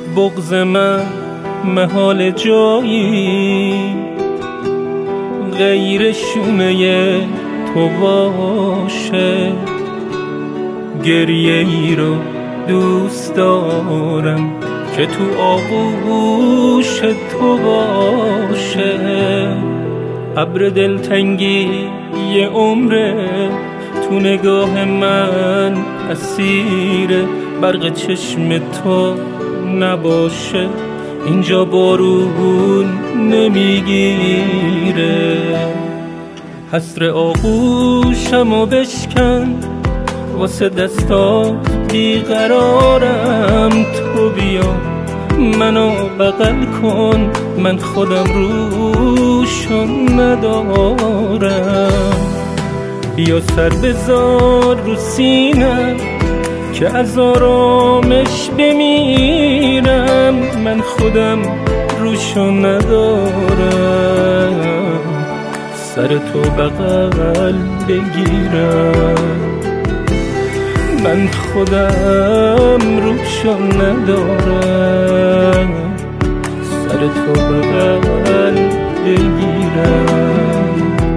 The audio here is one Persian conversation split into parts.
بغض من محال جایی غیر شونه تو باشه. گریه ای رو دوست دارم که تو آغوش تو باشه. ابر دلتنگی یه عمره تو نگاه من اسیر برق چشم تو نباشه. اینجا بارون نمیگیره. حسر آغوشمو بشکن واسه دستات بیقرارم. تو بیا منو بغل کن من خودم روشو ندارم. بیا سر بذار رو سینم که از آرامش بمیرم. من خودم روشو ندارم سر تو بغل بگیرم. من خودم روشو ندارم سر تو بغل بگیرم.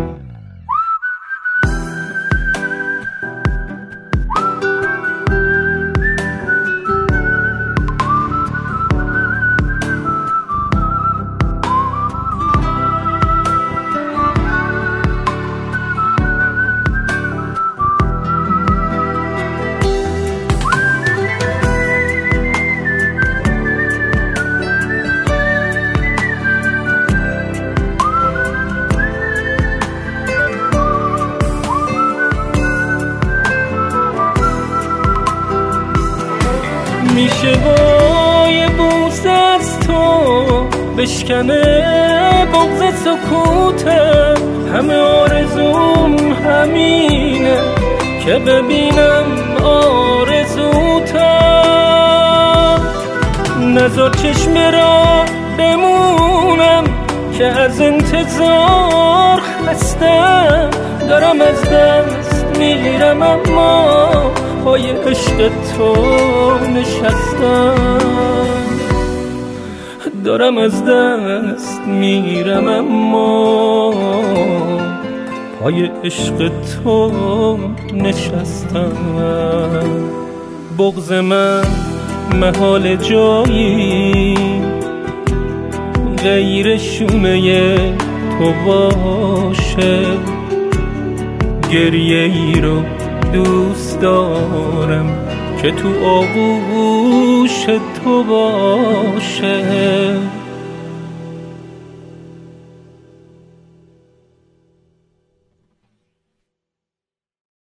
میشه با یه بوس از تو بشکنه بغض سکوتم. همه آرزوم همینه که ببینم آرزوتم. نذار چشم را بمونم که از انتظار خستم. دارم از دست میرم اما پای عشق تو نشستم. دارم از دست میرم اما پای عشق تو نشستم. بغض من محال جایی غیر شونه تو باشه. گریه ای رو دوست دارم که تو آغوش تو باشه.